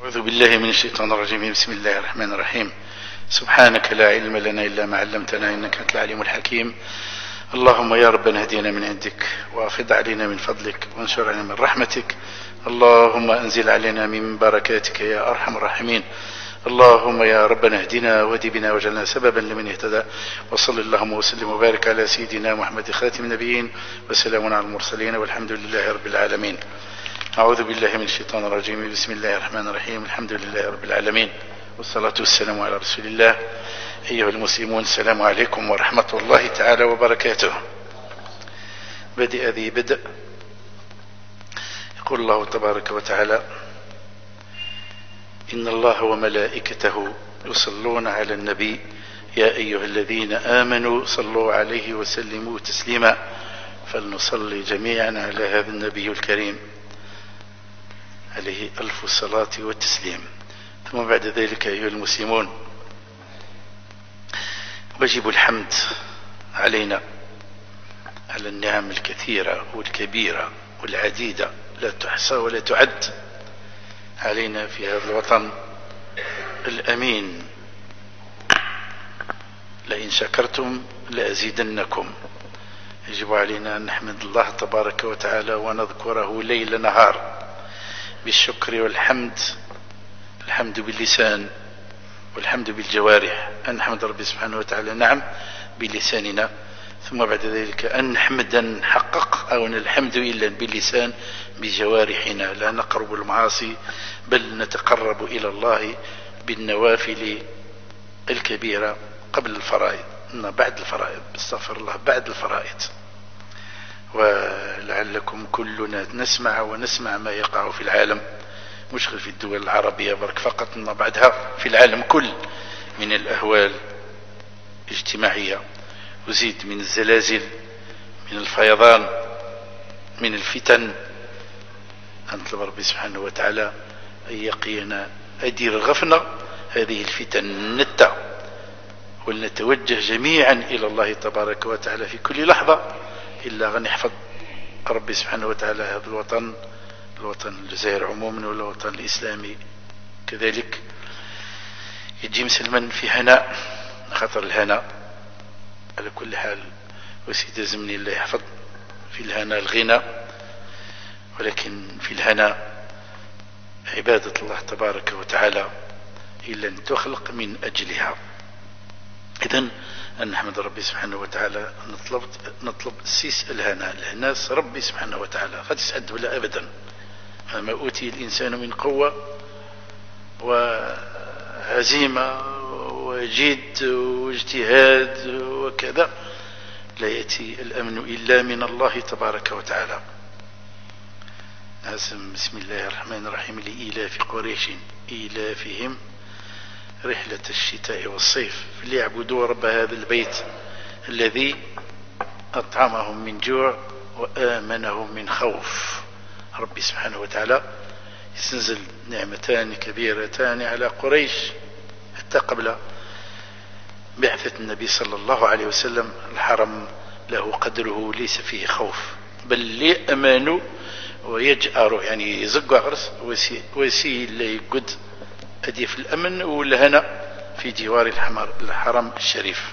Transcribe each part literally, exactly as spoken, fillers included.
أعوذ بالله من الشيطان الرجيم. بسم الله الرحمن الرحيم. سبحانك لا علم لنا إلا ما علمتنا إنك أنت العليم الحكيم. اللهم يا ربنا هدينا من عندك وافض علينا من فضلك وانشر علينا من رحمتك. اللهم أنزل علينا من بركاتك يا أرحم الراحمين. اللهم يا ربنا اهدنا واهد بنا واجعلنا سببا لمن اهتدى. وصل اللهم وسلم وبارك على سيدنا محمد خاتم النبيين وسلام على المرسلين والحمد لله رب العالمين. أعوذ بالله من الشيطان الرجيم. بسم الله الرحمن الرحيم. الحمد لله رب العالمين والصلاة والسلام على رسول الله. أيها المسلمون، السلام عليكم ورحمة الله تعالى وبركاته. بدأ ذي بدء. يقول الله تبارك وتعالى: إن الله وملائكته يصلون على النبي يا أيها الذين آمنوا صلوا عليه وسلموا تسليما. فلنصلي جميعا على هذا النبي الكريم عليه ألف الصلاة والتسليم. ثم بعد ذلك أيها المسلمون، واجب الحمد علينا على النعم الكثيرة والكبيرة والعديدة لا تحصى ولا تعد علينا في هذا الوطن الأمين. لئن شكرتم لأزيدنكم. يجب علينا أن نحمد الله تبارك وتعالى ونذكره ليل نهار بالشكر والحمد. الحمد باللسان والحمد بالجوارح. أن نحمد ربي سبحانه وتعالى نعم بلساننا، ثم بعد ذلك أن نحمد نحقق أو الحمد إلا باللسان بجوارحنا. لا نقرب المعاصي بل نتقرب إلى الله بالنوافل الكبيرة قبل الفرائض، بعد الفرائض، استغفر الله، بعد الفرائض. ولعلكم كلنا نسمع ونسمع ما يقع في العالم، مش في الدول العربية برك فقط، ما بعدها في العالم كل من الأهوال الاجتماعية، وزيد من الزلازل، من الفيضان، من الفتن. أنطلب ربي سبحانه وتعالى أن يقينا أدير غفنا هذه الفتن نتا، ولنتوجه جميعا إلى الله تبارك وتعالى في كل لحظة إلا غن يحفظ ربي سبحانه وتعالى هذا الوطن، الوطن الجزائر عموما والوطن الإسلامي كذلك. يجي مسلما في هناء، خطر الهناء على كل حال وسيد زمني الله يحفظ في الهناء الغنى، ولكن في الهناء عبادة الله تبارك وتعالى إلا أن تخلق من أجلها. إذن أن نحمد ربي سبحانه وتعالى، نطلب نطلب سيس الهناء الناس ربي سبحانه وتعالى قد يسعد ولا أبدا. ما أوتي الإنسان من قوة وهزيمة وجد واجتهاد وكذا لا يأتي الأمن إلا من الله تبارك وتعالى. بسم الله الرحمن الرحيم. لإيلاف قريش إيلافهم رحلة الشتاء والصيف فليعبدوا رب هذا البيت الذي أطعمهم من جوع وآمنهم من خوف. ربي سبحانه وتعالى يستنزل نعمتان كبيرتان على قريش حتى قبل بعثة النبي صلى الله عليه وسلم. الحرم له قدره ليس فيه خوف بل لأمانوا ويجأروا، يعني يزقوا عرس ويسي اللي يقد أدي في الأمن والهنا في جوار الحمر الحرم الشريف.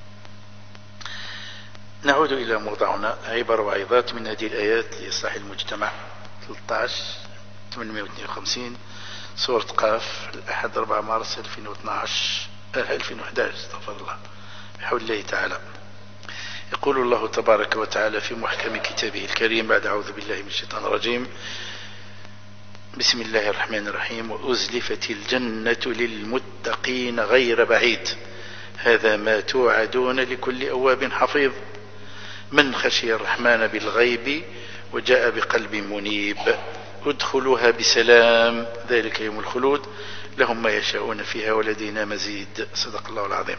نعود إلى موضوعنا، عبر وعظات من هذه الآيات لإصلاح المجتمع. ثلاثة عشر ثمانمائة واثنين وخمسين سورة قاف، الأحد أربعة مارس ألفين واثني عشر ألفين وأحد عشر استغفر الله بحول الله تعالى. يقول الله تبارك وتعالى في محكم كتابه الكريم بعد أعوذ بالله من الشيطان الرجيم. بسم الله الرحمن الرحيم. وأزلفت الجنة للمتقين غير بعيد هذا ما توعدون لكل أواب حفيظ من خشي الرحمن بالغيب وجاء بقلب منيب ادخلوها بسلام ذلك يوم الخلود لهم ما يشاءون فيها ولدينا مزيد. صدق الله العظيم.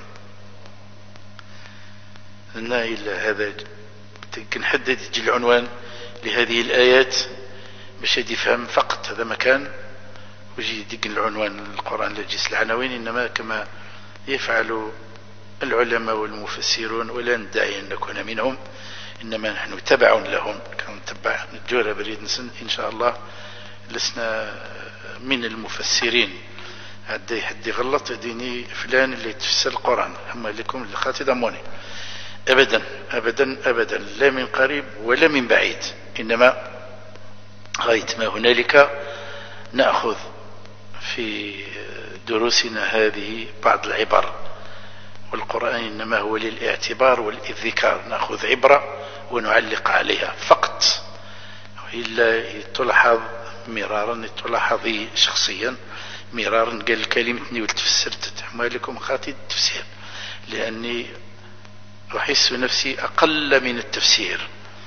لنا إلا هذا كنحدد العنوان لهذه الآيات باش يفهم فقط هذا مكان ويجي يدق العنوان القرآن لا تجيس العناوين، إنما كما يفعل العلماء والمفسرون، ولا ندعي أن نكون منهم، إنما نحن تبع لهم كنتبع نتجور بريد نسن إن شاء الله لسنا من المفسرين هدي حد غلط ديني فلان اللي تفسر القرآن هم لكم اللي خاتدموني أبدا أبدا أبدا لا من قريب ولا من بعيد، إنما غاية ما هنالك نأخذ في دروسنا هذه بعض العبر، والقرآن إنما هو للاعتبار والإذكار، نأخذ عبرة ونعلق عليها فقط، وإلا تلاحظ مرارا تلاحظ شخصيا مرارا قال كلمتني وتفسرت لكم خاطئ التفسير، لأني أحس نفسي أقل من التفسير.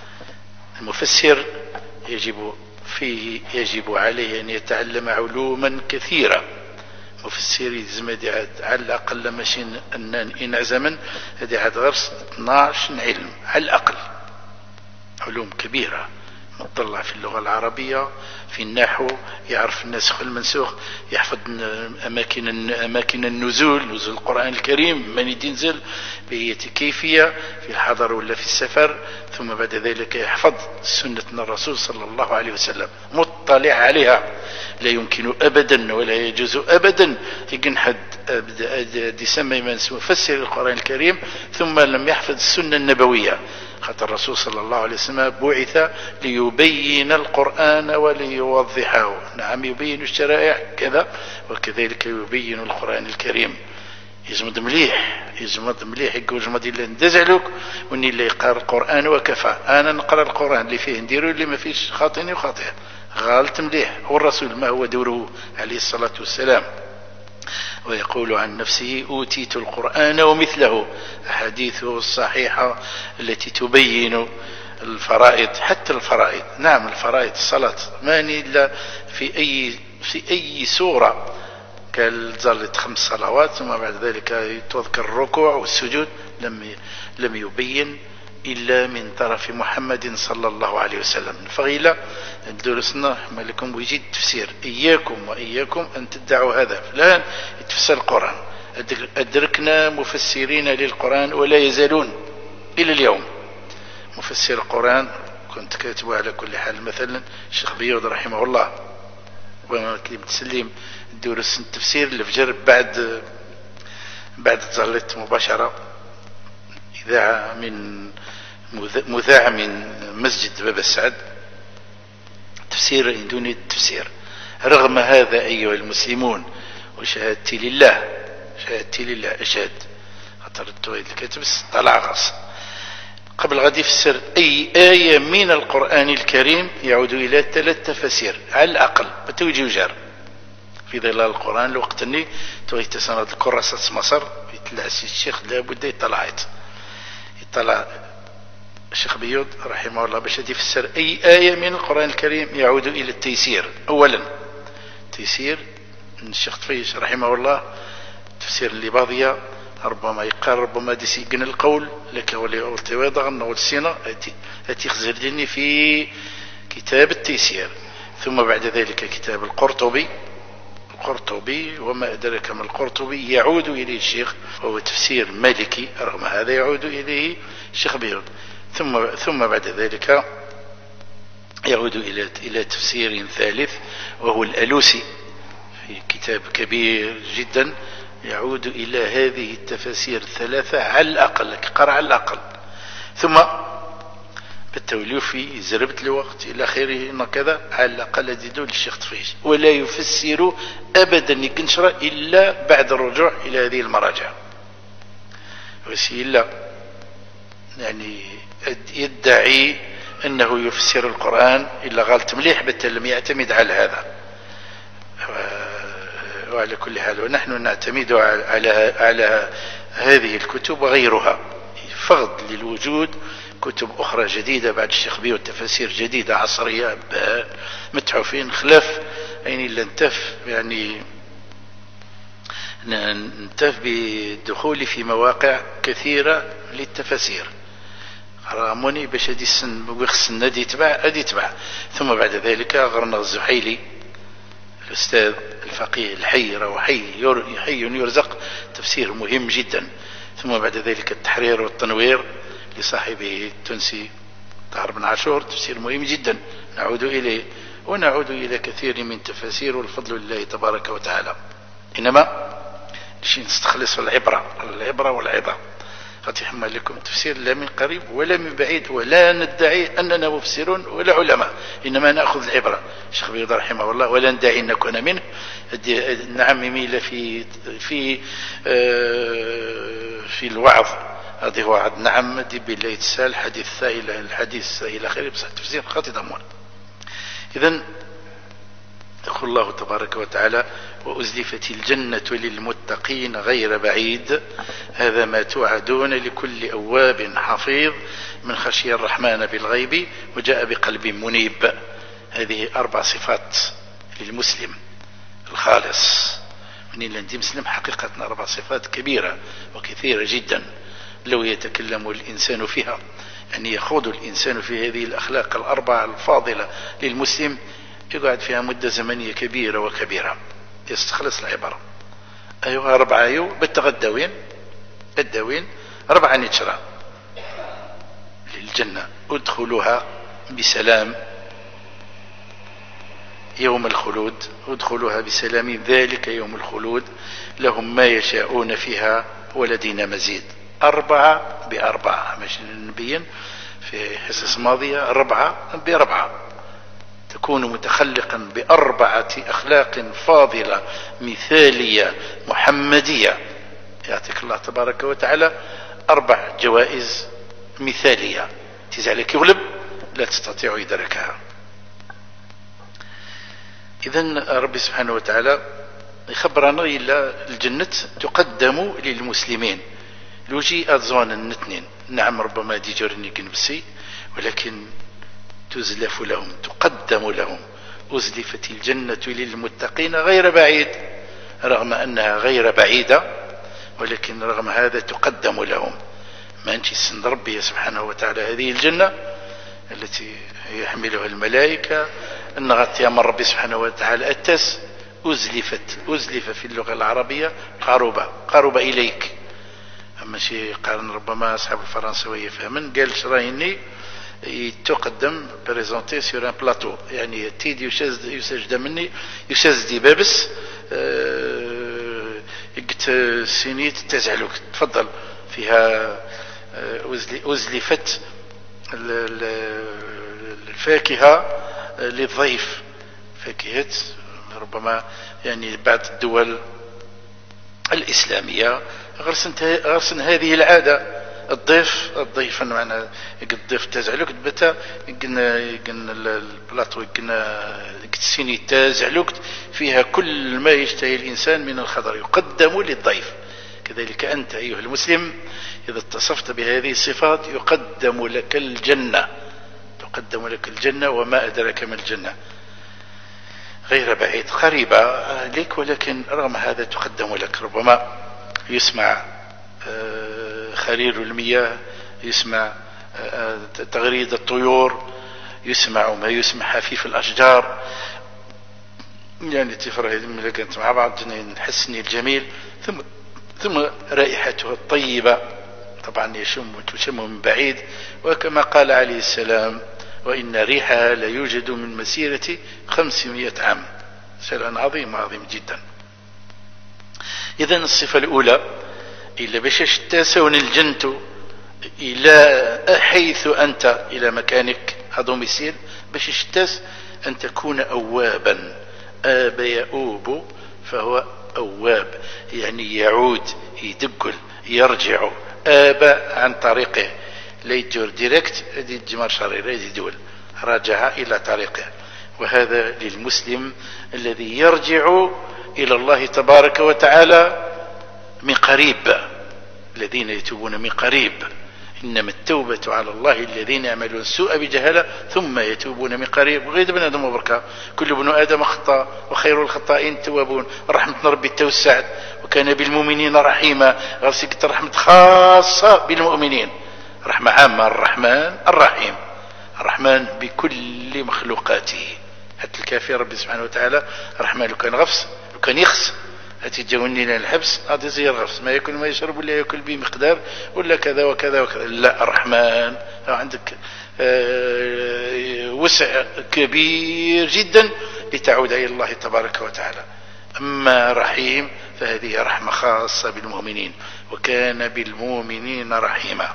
المفسر يجب فيه يجب عليه أن يتعلم علوما كثيرة، مفسر يزمد على الأقل ماشي أن إن زمن هذه عاد غرس اثناش علم على الأقل، علوم كبيرة، مطلع في اللغة العربية، في النحو، يعرف الناسخ والمنسوخ، يحفظ أماكن أماكن النزول، نزول القرآن الكريم من ينزل بأية كيفية في الحضر ولا في السفر، ثم بعد ذلك يحفظ سنة الرسول صلى الله عليه وسلم مطلع عليها. لا يمكن أبدا ولا يجوز أبدا يكن حد يسمى من مفسر القرآن الكريم ثم لم يحفظ السنة النبوية، خاطر الرسول صلى الله عليه وسلم بعث ليبين القرآن وليوضحه، نعم يبين الشرائع كذا وكذلك يبين القرآن الكريم. يزمد مليح يزمد مليح يقول جمد إلا ندزعلوك واني اللي يقرأ القرآن وكفى، أنا نقرأ القرآن اللي فيه نديرو اللي ما فيش خاطئني وخاطئ غالط مليح. والرسول ما هو دوره عليه الصلاة والسلام، ويقول عن نفسه أوتيت القرآن ومثله، أحاديثه الصحيحة التي تبين الفرائض، حتى الفرائض، نعم الفرائض الصلاة ماني إلا في أي في أي سورة قال ظلت خمس صلوات ثم بعد ذلك تذكر الركوع والسجود، لم لم يبين إلا من طرف محمد صلى الله عليه وسلم. فغيلا درسنا مالكم ويجي التفسير، إياكم وإياكم أن تدعوا هذا فلان يتفسر القرآن. أدركنا مفسرين للقرآن ولا يزالون إلى اليوم مفسر القرآن. كنت كاتبه على كل حال مثلا الشيخ بيوض رحمه الله، وكلمة تسليم دروس التفسير الفجر بعد بعد ظلت مباشرة إذاعة من مذاع من مسجد باب السعد، تفسير دون التفسير. رغم هذا أيها المسلمون وشهادتي لله شهادتي لله أشهد خاطر التوحيد الكاتب طلع غص قبل غادي يفسر أي آية من القرآن الكريم يعود إلى ثلاث تفاسير على الأقل بتوجي وجار في ظلال القرآن. الوقت أني تويت سنة الكراسة مصر يطلع الشيخ لابد يطلعت يطلع الشيخ بيوض رحمه الله باش يفسر أي آية من القرآن الكريم يعود إلى التيسير. أولا تيسير الشيخ طفيش رحمه الله تفسير الليباضية ربما يقال ربما ديسيقن القول لك ولي التواضع والسنة التي خزردني في كتاب التيسير. ثم بعد ذلك كتاب القرطبي القرطبي وما أدرك ما القرطبي يعود إليه الشيخ وهو تفسير مالكي، رغم هذا يعود إليه الشيخ بيوض. ثم ثم بعد ذلك يعود إلى إلى تفسير ثالث وهو الألوسي في كتاب كبير جدا يعود إلى هذه التفاسير الثلاثة على الأقل قرأ على الأقل. ثم بالتوليفي زربت الوقت إلى آخره كذا على الأقل يزيدوا للشيخ طفيش، ولا يفسر أبدا يكنشر إلا بعد الرجوع إلى هذه المراجع. وسيلة يعني يدعي أنه يفسر القرآن إلا غلط مليح بل لم يعتمد على هذا. وعلى كل حال ونحن نعتمد على على هذه الكتب وغيرها فقط للوجود كتب أخرى جديدة بعد الشيخ بيو تفاسير جديدة عصرية متحفين خلاف يعني إلا انتف يعني انتف بالدخول في مواقع كثيرة للتفاسير راموني باش هدي السن ويخصنا هدي يتبع هدي يتبع. ثم بعد ذلك غرنا الزحيلي الأستاذ الفقيه الحي راه حي حي يرزق تفسير مهم جدا. ثم بعد ذلك التحرير والتنوير لصاحبه التونسي طاهر بن عاشور تفسير مهم جدا نعود إليه. ونعود إلى كثير من تفاسير والفضل لله تبارك وتعالى. إنما شيء نستخلص العبرة العبرة والعظة. قد يحمل لكم تفسير لا من قريب ولا من بعيد، ولا ندعي أننا مفسرون ولا علماء، إنما نأخذ العبرة. الشيخ بيض رحمه الله: ولا ندعي أن نكون منه. نعم ميل في في في الوعظ هذه وعد، نعم دي بالله تسال حديث سائل الحديث إلى آخره، بس التفسير خاطئ ضمون. إذن يقول الله تبارك وتعالى: وأزلفت الجنة للمتقين غير بعيد هذا ما توعدون لكل أواب حفيظ من خشي الرحمن بالغيب وجاء بقلب منيب. هذه أربع صفات للمسلم الخالص. من اللي مسلم حقيقة أربع صفات كبيرة وكثيرة جدا لو يتكلم الإنسان فيها، يعني يخوض الإنسان في هذه الأخلاق الأربعة الفاضلة للمسلم، يقعد فيها مدة زمنية كبيرة وكبيرة يستخلص العبارة. أيها أربعة أيو بالتغدوين الدوين أربعة نتشرى للجنة ادخلوها بسلام يوم الخلود، ادخلوها بسلام ذلك يوم الخلود لهم ما يشاءون فيها ولدينا مزيد. أربعة بأربعة، مش نبين في حصص ماضية ربعة بأربعة، تكون متخلقا بأربعة أخلاق فاضلة مثالية محمدية، يعطيك الله تبارك وتعالى أربع جوائز مثالية تزعلك يغلب لا تستطيع إدراكها. إذن ربي سبحانه وتعالى يخبرنا إلا الجنة تقدم للمسلمين لوجي أذوان النتنين. نعم ربما دي جرني جنبسي، ولكن تزلف لهم تقدم لهم. أزلفت الجنة للمتقين غير بعيد، رغم أنها غير بعيدة ولكن رغم هذا تقدم لهم. ما أنت سند ربي سبحانه وتعالى هذه الجنة التي يحملها الملائكة أن غطيها من ربي سبحانه وتعالى التس أزلفت. أزلف في اللغة العربية قرب قرب إليك. أما شيء قال ربما أصحاب الفرنسوية فهمن قال شرايني يتقدم بريزونتي سور ان بلاطو، يعني تيد يسجد مني يسجد بابس قلت سينيت تزعلوك تفضل فيها. أزلفت الفاكهة للضيف، فاكهة ربما يعني بعض الدول الإسلامية غرسن هذه العادة. الضيف الضيف معنا الضيف تزعلوك بتا قلنا قلنا البلاطو قلنا السيني تزعلوك فيها كل ما يشتهي الإنسان من الخضر يقدم للضيف. كذلك أنت أيها المسلم إذا اتصفت بهذه الصفات يقدم لك الجنة، تقدم لك الجنة وما أدرك ما الجنة. غير بعيد قريبة لك، ولكن رغم هذا تقدم لك. ربما يسمع خرير المياه، يسمع تغريد الطيور، يسمع ما يسمع حفيف الأشجار، يعني تفرح ملي كانت مع بعض نحسن الجميل. ثم ثم رائحتها الطيبة طبعا يشم وتشم من بعيد، وكما قال عليه السلام: وإن ريحها لا يوجد من مسيرة خمسمائة عام. شيء عظيم عظيم جدا. إذن الصفة الأولى إلا باش تسون الجنة إلى حيث أنت إلى مكانك هذا مسير باش اشتاس أن تكون أوابا. آب يؤوب فهو أواب، يعني يعود يدقل يرجع. آب عن طريقه لا يجور ديريكت هذه الجمار شريرة هذه دول رجع إلى طريقه. وهذا للمسلم الذي يرجع إلى الله تبارك وتعالى من قريب، الذين يتوبون من قريب. إنما التوبة على الله الذين يعملون السوء بجهالة ثم يتوبون من قريب. وغير بن آدم وبركة كل ابن آدم خطأ وخير الخطائين التوابون. رحمة ربي التوسعت وكان بالمؤمنين رحيما. غرسك رحمة خاصة بالمؤمنين، رحمة عامة. الرحمن الرحيم، الرحمن بكل مخلوقاته. حتى الكافر ربي سبحانه وتعالى رحمن لو كان غفص لو كان يخس أتجاوني لنا الحبس غادي يزير غفص ما ياكل ما يشرب ولا ياكل بمقدار ولا كذا وكذا وكذا. لا، الرحمن عندك وسع كبير جدا لتعود إلى الله تبارك وتعالى. أما رحيم فهذه رحمة خاصة بالمؤمنين، وكان بالمؤمنين رحيما.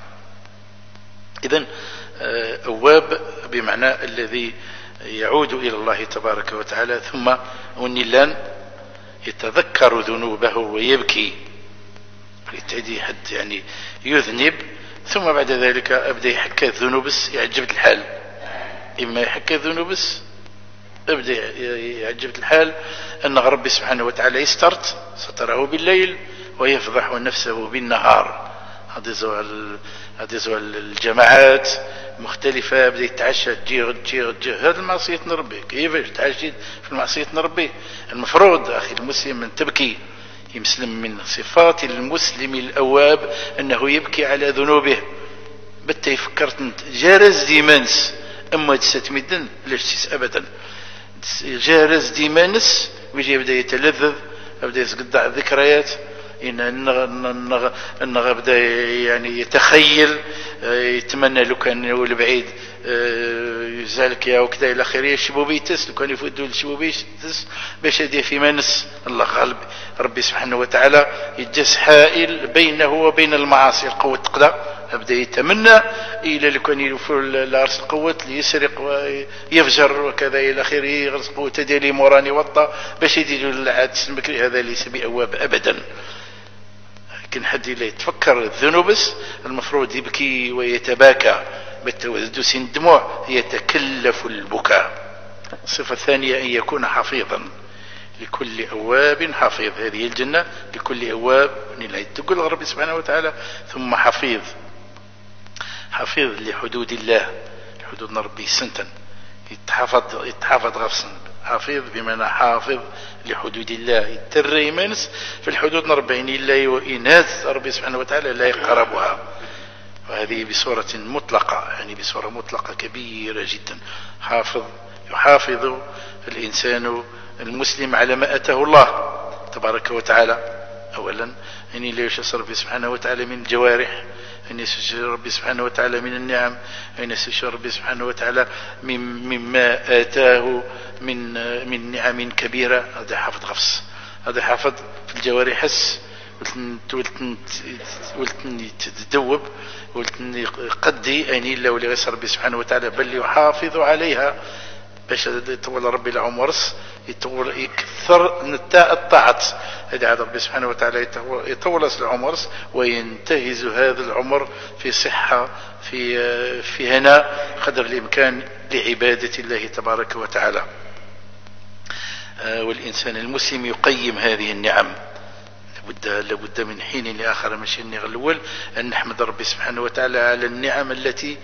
إذن أواب بمعنى الذي يعود إلى الله تبارك وتعالى، ثم ونلان يتذكر ذنوبه ويبكي. يتعدي حد يعني يذنب ثم بعد ذلك أبدأ يحكى الذنوبس يعجبت الحال، إما يحكى الذنوبس أبدأ يعجبت الحال أن ربي سبحانه وتعالى يسترت ستره بالليل ويفضح نفسه بالنهار. هذه زوال الجماعات مختلفة بدأ يتعشى تجي غد تجي غد هذا المعصية نربي كيفاش تعشى في المعصية نربي. المفروض أخي المسلم أن تبكي. يمسلم من صفات المسلم الأواب أنه يبكي على ذنوبه. بتا فكرت جارز ديمانس أما تستمدن لاش تس أبدا جارز ديمانس ويجي يبدأ يتلذذ يبدأ يتقطع الذكريات إن أنه بدأ يعني يتخيل يتمنى لو كان يقول بعيد يزالك يا وكذا إلى آخره. الشبوبيتس لو كان يفوتوا الشبوبيتس باش يدي في منس الله غالب ربي سبحانه وتعالى يجس حائل بينه وبين المعاصي. القوة تقدر أبدأ يتمنى إلى لو كان يوفر العرس القوة ليسرق ويفجر وكذا إلى آخره يغرس قوة ديالي موراني وطا باش يديروا العادس المكري. هذا ليس بأواب أبدا. لكن حد لا يتفكر الذنوبس المفروض يبكي ويتباكى بالتوزدس الدموع يتكلف البكاء. الصفة الثانية أن يكون حفيظا لكل أواب حفيظ. هذه الجنة لكل أواب تقول ربي سبحانه وتعالى ثم حفيظ. حفيظ لحدود الله حدود ربي سنتا يتحفظ يتحفظ غفصا. حفيظ بمعنى حافظ لحدود الله يتري منس في الحدود نربعين الله وإناث ربي سبحانه وتعالى لا يقربها. وهذه بصورة مطلقة يعني بصورة مطلقة كبيرة جدا. حافظ يحافظ الإنسان المسلم على ما أتاه الله تبارك وتعالى. أولا أن لا يشعر ربي سبحانه وتعالى من الجوارح، أن يشعر ربي سبحانه وتعالى من النعم، أن يشعر ربي سبحانه وتعالى مما آتاه من من نعم كبيرة. هذا حافظ غفص. هذا حافظ في الجوارح حس ولتن تدوب ولتن قدي أني إلا ولي غير ربي سبحانه وتعالى بل يحافظ عليها باش يطول ربي العمرس يطول يكثر نتاء الطاعات. هذا ربي سبحانه وتعالى يطول العمرس وينتهز هذا العمر في صحة في في هناء قدر الإمكان لعبادة الله تبارك وتعالى. والإنسان المسلم يقيم هذه النعم. لابد لابد من حين لآخر ماشي النعم الأول أن نحمد ربي سبحانه وتعالى على النعم التي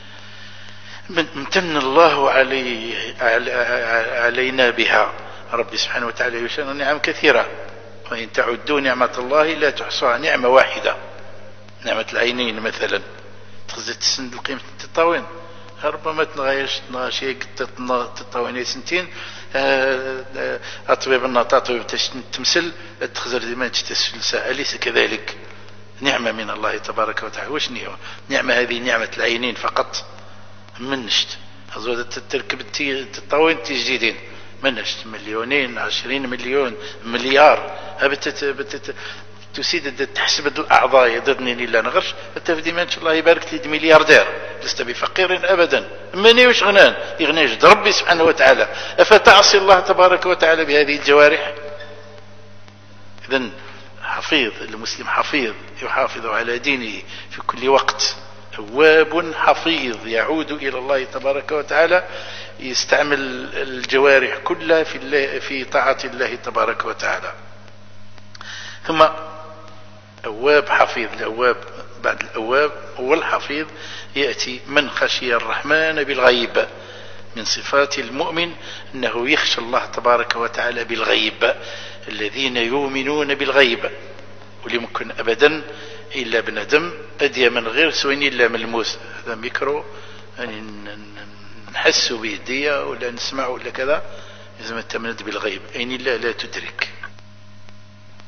امتن الله علي علينا بها. ربي سبحانه وتعالى يشان نعم كثيرة وإن تعدوا نعمة الله لا تحصوها. نعمة واحدة نعمة العينين مثلا تخزت تسند القيمة التطاوين ربما تنغيش شيء تطاوين سنتين أطبيب النطاطب تمثل تخزر ديما تستسفل ساعة. أليس كذلك؟ نعمة من الله تبارك وتعالى. وش نعمة هذه؟ نعمة العينين فقط. منشت أزود تركب التطاوين تجديدين منشت مليونين عشرين مليون مليار بتت تسيد تحسب الأعضاء يضدني إلا نغرش التفدي ما شاء الله يبارك لي ملياردير لست بفقير أبدا. مني وش غنان يغنيش ربي سبحانه وتعالى. أفتعصي الله تبارك وتعالى بهذه الجوارح؟ إذن حفيظ المسلم حفيظ يحافظ على دينه في كل وقت. تواب حفيظ يعود إلى الله تبارك وتعالى يستعمل الجوارح كلها في الله في طاعة الله تبارك وتعالى. ثم أواب حفيظ. الأواب بعد الأواب هو الحفيظ يأتي من خشي الرحمن بالغيب. من صفات المؤمن أنه يخشى الله تبارك وتعالى بالغيب. الذين يؤمنون بالغيب ولم يكن أبدا إلا بندم أدي من غير سوين إلا ملموس. هذا ميكرو يعني نحس بيدية ولا نسمع ولا كذا لازم تمند بالغيب أين الله لا تدرك.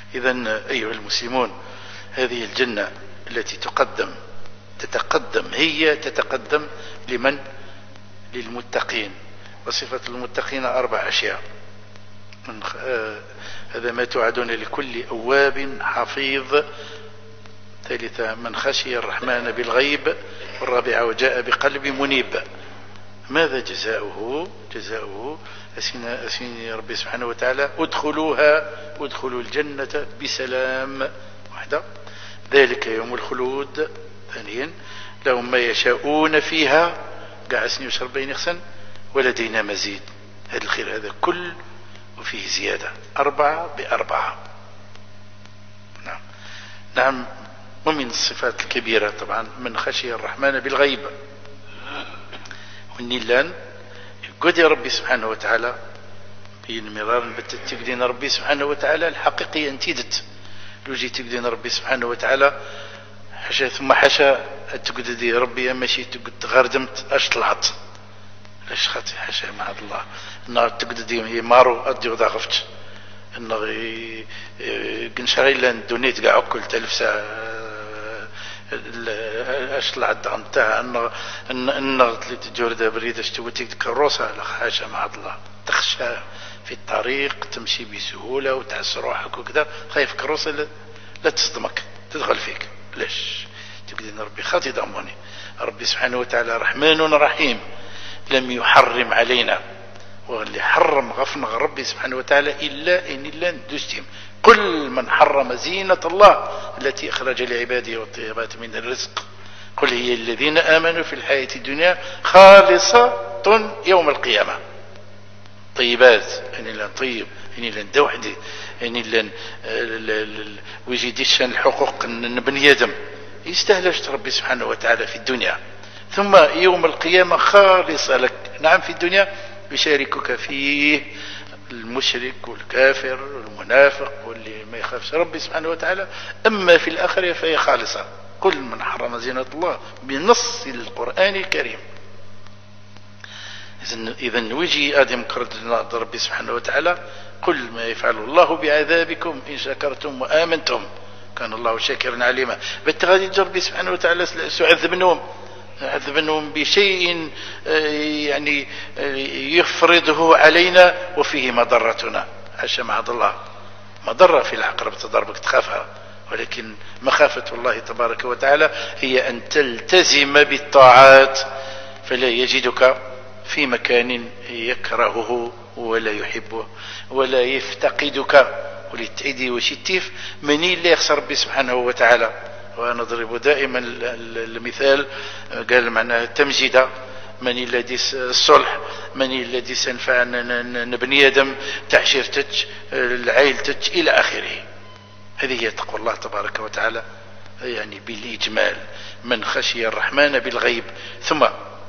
إذا أيها المسلمون، هذه الجنة التي تقدم تتقدم هي تتقدم لمن؟ للمتقين. وصفة المتقين أربع أشياء. من هذا ما توعدون لكل أواب حفيظ. ثالثة من خشي الرحمن بالغيب. والرابعة وجاء بقلب منيب. ماذا جزاؤه؟ جزاؤه أسين, أسين ربي سبحانه وتعالى ادخلوها ادخلوا الجنة بسلام. واحدة ذلك يوم الخلود. ثانيا لهم ما يشاءون فيها قاع سني وشرب بين يخسن ولدينا مزيد. هذا الخير هذا كل وفيه زيادة. أربعة بأربعة. نعم نعم. ومن الصفات الكبيرة طبعا من خشي الرحمن بالغيب والنيلان قد يا ربي سبحانه وتعالى بين مرارا بتتقدين ربي سبحانه وتعالى الحقيقي انتيدت لو جي تقدين ربي سبحانه وتعالى حاشا ثم حاشا تقد دي ربي ماشي تقد غردمت اش طلعت لاش خاطي حاشا مع الله النار تقد دي هي مارو ادي ودا غفت النار كنشغل دونيت كاع كل تلف ساعه اش طلعت انتهى ان النغط اللي تجورد بريد اش توتيك كروسه لا حاشا مع الله تخشى في الطريق تمشي بسهوله وتعس روحك وكذا خايف كروسه لا تصدمك تدخل فيك. ليش تقدر ربي خاطي ضمني ربي سبحانه وتعالى رحمن رحيم لم يحرم علينا واللي حرم غفنا ربي سبحانه وتعالى إلا إن إلا ندستهم. قل من حرم زينة الله التي أخرج لعباده والطيبات من الرزق قل هي الذين آمنوا في الحياة الدنيا خالصة يوم القيامة. طيبات يعني لن طيب يعني لن دوحدي يعني لن ويجيدش الحقوق بني آدم يستهلش ربي سبحانه وتعالى في الدنيا ثم يوم القيامة خالصة لك. نعم في الدنيا يشاركك فيه المشرك والكافر والمنافق واللي ما يخافش ربي سبحانه وتعالى. أما في الآخرة فهي خالصة. كل من حرم زينة الله بنص القرآن الكريم. إذن ويجي آدم كرد ربي سبحانه وتعالى قل ما يفعل الله بعذابكم إن شكرتم وآمنتم كان الله شاكرا عليما. بالتغادي ربي سبحانه وتعالى سيعذبنهم عذبنهم بشيء يعني يفرضه علينا وفيه مضرتنا. حاشا معاذ الله مضرة في العقرب تضربك تخافها ولكن مخافة الله تبارك وتعالى هي أن تلتزم بالطاعات فلا يجدك في مكان يكرهه ولا يحبه ولا يفتقدك ولتعيدي وشتيف مني اللي يخسر ربي سبحانه وتعالى. ونضرب دائما المثال قال معناه تمجيدة من الذي الصلح من الذي سنفع نبني آدم تعشيرتك العائلتك إلى آخره. هذه هي تقوى الله تبارك وتعالى يعني بالإجمال من خشي الرحمن بالغيب. ثم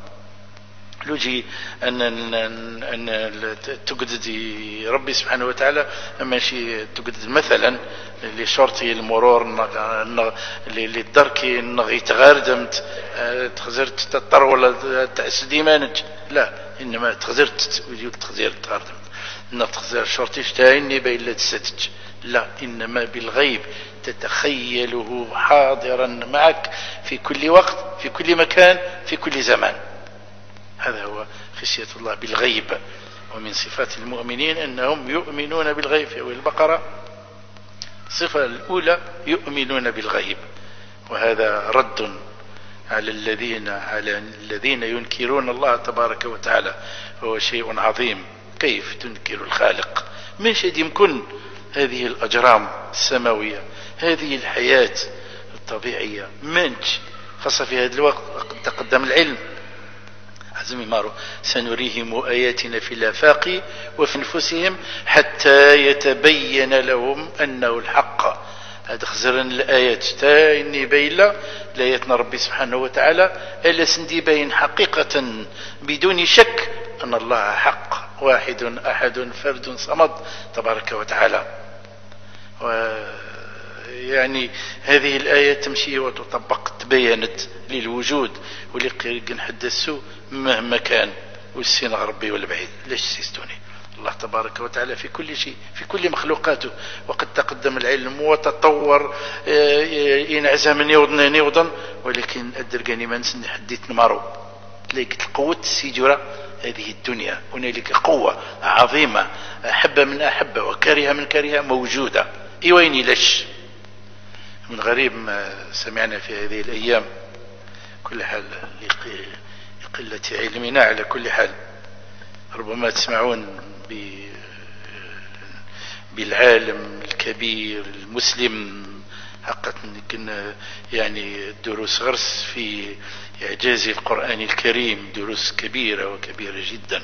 لوجي أن أن أن تقدد ربي سبحانه وتعالى ماشي تقدد مثلا لشرطي المرور للدركي نغي تغاردمت تخزرت تطر ولا تأسدي مانج لا إنما تخزرت ويجيب تخزير تغاردمت إن تخزير شرطي شتايني بين لا تستج لا إنما بالغيب تتخيله حاضرا معك في كل وقت في كل مكان في كل زمان. هذا هو خشية الله بالغيب. ومن صفات المؤمنين أنهم يؤمنون بالغيب. في البقرة الصفة الأولى يؤمنون بالغيب وهذا رد على الذين على الذين ينكرون الله تبارك وتعالى وهو شيء عظيم. كيف تنكر الخالق؟ مش يمكن هذه الأجرام السماوية هذه الحياة الطبيعية منش خاصة في هذا الوقت تقدم العلم عزمي مارو سنريهم آياتنا في الآفاق وفي أنفسهم حتى يتبين لهم أنه الحق. هذا خزرن الآيات تاني بيلا لآياتنا ربي سبحانه وتعالى ألا سندي بين حقيقة بدون شك أن الله حق واحد أحد فرد صمد تبارك وتعالى. يعني هذه الآية تمشي وتطبق تبينت للوجود ولقي نحدثوا مهما كان والسين غربي ولا بعيد. ليش سيستوني الله تبارك وتعالى في كل شيء، في كل مخلوقاته. وقد تقدم العلم وتطور، ينعزم نيوضن نيوضن، ولكن الدرقاني ما نسن حديت نمارو ليك القوة السجرة هذه الدنيا. هنالك قوة عظيمة، أحب من أحب وكره من كره موجودة. إيوين لش من غريب ما سمعنا في هذه الأيام، كل حال لقلة علمنا على كل حال. ربما تسمعون بالعالم الكبير المسلم حقا كنا يعني دروس غرس في إعجاز القرآن الكريم، دروس كبيرة وكبيرة جدا.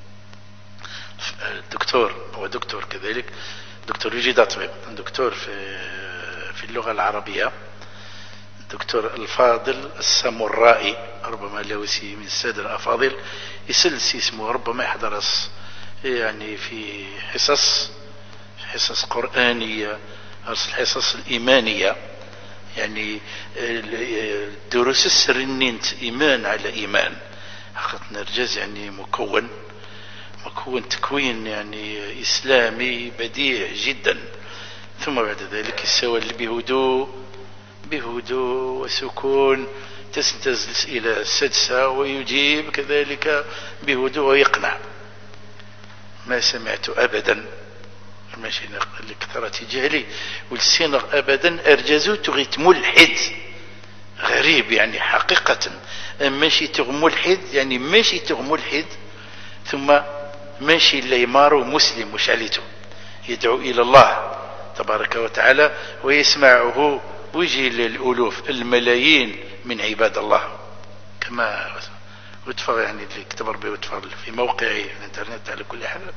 الدكتور هو دكتور كذلك، دكتور يجي طبيب، دكتور في في اللغة العربية، الدكتور الفاضل السامورائي، ربما له من السادة الأفاضل يسلس اسمه، ربما يحضر يعني في حصص حصص قرآنية، الحصص الإيمانية، يعني دروس السرنينت إيمان على إيمان. حقت نرجز يعني مكون مكون تكوين يعني إسلامي بديع جدا. ثم بعد ذلك يسوى بهدوء بهدوء وسكون، تستزلس إلى السدسة ويجيب كذلك بهدوء ويقنع. ما سمعت أبدا ماشي لكثرة جهلي والسينغ أبدا أرجزو تغيت ملحد غريب يعني حقيقة. ماشي تغ ملحد يعني ماشي تغ ملحد ثم ماشي اللي يمارو مسلم مش عليته، يدعو إلى الله تبارك وتعالى ويسمعه ويجي للألوف الملايين من عباد الله. كما وتفر يعني اللي كتبر به وتفر في موقعي الانترنت على كل حال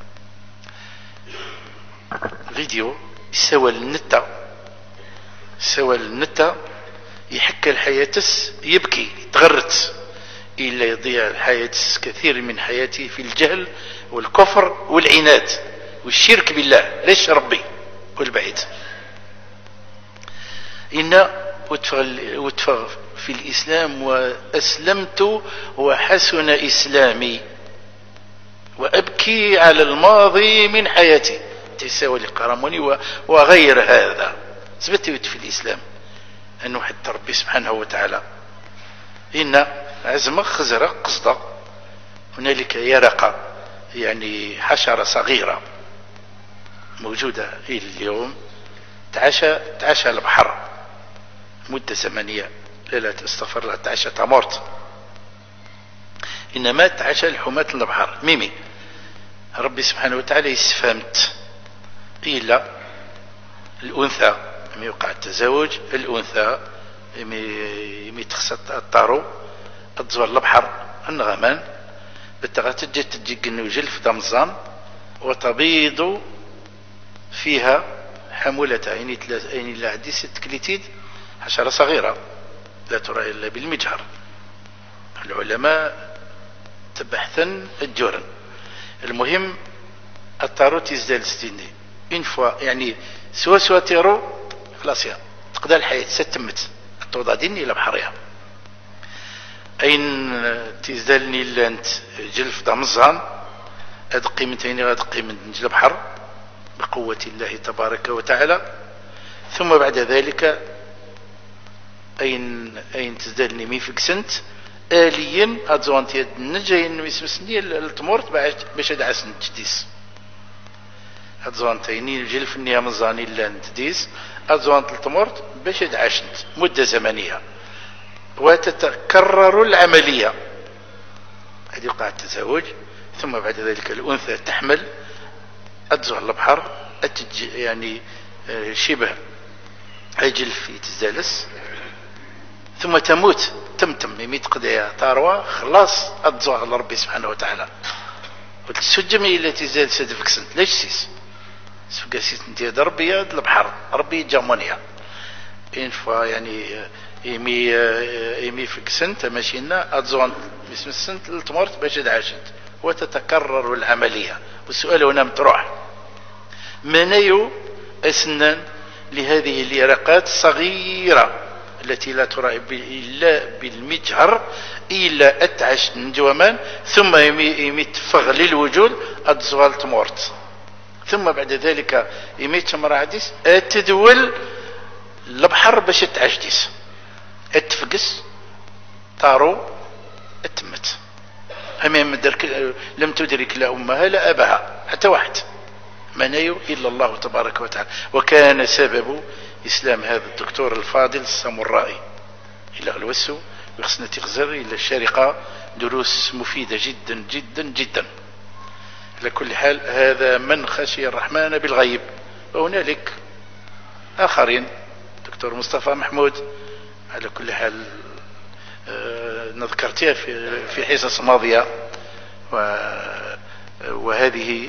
فيديو يسوى للنتا سوى للنتا يحكى الحياتس يبكي تغرت إلا يضيع الحياة كثير من حياتي في الجهل والكفر والعناد والشرك بالله ليش ربي والبعيد. إن وتفغ في الإسلام وأسلمت وحسن إسلامي وأبكي على الماضي من حياتي تساوي لقرموني وغير هذا. ثبتت في الإسلام أنه حتى ربي سبحانه وتعالى إن عزم خزر قصد هنالك يرقة يعني حشرة صغيرة موجودة إلى اليوم تعشى تعشى البحر مدة زمنية لا لا استغفر الله تعشى تمرت إنما تعشى الحماة البحر ميمي. ربي سبحانه وتعالى يستفهمت إلا الأنثى لما يوقع التزاوج الأنثى يمي تخسط الطارو الزوار البحر النغمان بالتغات تجي تجي قنوجل في دمزان وتبيض فيها حمولتها يعني ثلاث يعني لا عندي ست كليتيد حشرة صغيرة لا ترى إلا بالمجهر. العلماء تبحثا الجرن. المهم الطارو تزدال ستيني إن فوا يعني سوا سوا تيرو خلاص يا تقدر الحياة ستمت التوضع ديني إلى بحرها. أين تزدالني لانت جلف دمزان أدقي من تيني أدقي من جل بحر بقوة الله تبارك وتعالى. ثم بعد ذلك أين أين تزدالني ميفك سنت آليا أدزوانتي النجاين ويسمسني التمورت باش أدعسن تجديس أدزوانتيني الجلف النية مزاني لان تديس أدزوانت التمورت باش أدعشنت مدة زمنية وتتكرر العملية. هذه يقع التزاوج ثم بعد ذلك الأنثى تحمل أدزو على البحر أتج يعني شبه أجلف يتزالس ثم تموت تمتم يميت قضية تاروى خلاص أدزو على ربي سبحانه وتعالى. والسجمي التي زال سدفك سنت ليش سيس سفقاسيس انتي ربي يد البحر ربي جامونيا إن فا يعني يمي يمي في سنت ماشينا أدزوان باسم السنت التمرت باش دعشت وتتكرر العملية. والسؤال هنا مطروح منايو أسنان لهذه اليرقات الصغيرة التي لا ترى إلا بالمجهر إلا أتعش نجومان ثم يميت فغل الوجود أدزوال تمورت ثم بعد ذلك يميت مرعديس أتدول البحر باش تعجديس اتفقس طارو اتمت همين لم تدرك لا أمها لا أبها حتى واحد ما نيو إلا الله تبارك وتعالى. وكان سبب إسلام هذا الدكتور الفاضل السامورائي إلى الوسو بخصنا تغزر إلى الشارقة دروس مفيدة جدا جدا جدا. على كل حال هذا من خشي الرحمن بالغيب. وهنالك آخرين دكتور مصطفى محمود على كل حال نذكرتها في في حصص ماضية وهذه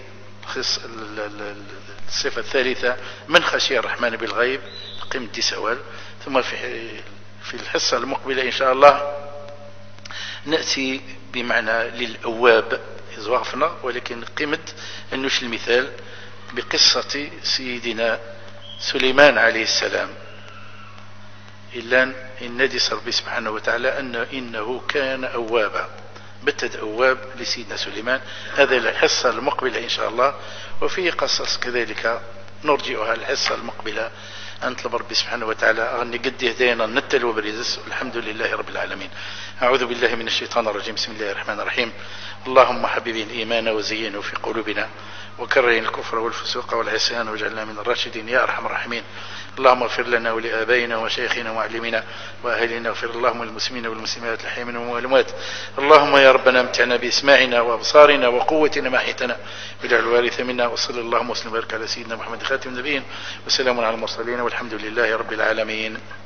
الصفة الثالثة من خشي الرحمن بالغيب قيمة سوال. ثم في في الحصة المقبلة إن شاء الله نأتي بمعنى للأواب إزوافنا ولكن قيمة النوش المثال بقصة سيدنا سليمان عليه السلام إلا إن ندي ربي سبحانه وتعالى أن إنه كان أوابا بتد أواب لسيدنا سليمان. هذا الحصة المقبلة إن شاء الله. وفي قصص كذلك نرجئها الحصة المقبلة. أنطلب ربي سبحانه وتعالى أغني قد هدينا نتل وبريزس الحمد لله رب العالمين. أعوذ بالله من الشيطان الرجيم. بسم الله الرحمن الرحيم. اللهم حبب الإيمان وزينه في قلوبنا وكره الكفر والفسوق والعصيان واجعلنا من الراشدين يا أرحم الراحمين. اللهم اغفر لنا ولآبائنا ومشايخنا ومعلمينا وأهلنا واغفر اللهم المسلمين والمسلمات الأحياء منهم والأموات. اللهم يا ربنا امتعنا بإسماعنا وأبصارنا وقوتنا ما أحييتنا واجعل الوارث منا. وصلى اللهم وسلم وبارك على سيدنا محمد خاتم النبيين وسلام على المرسلين والحمد لله رب العالمين.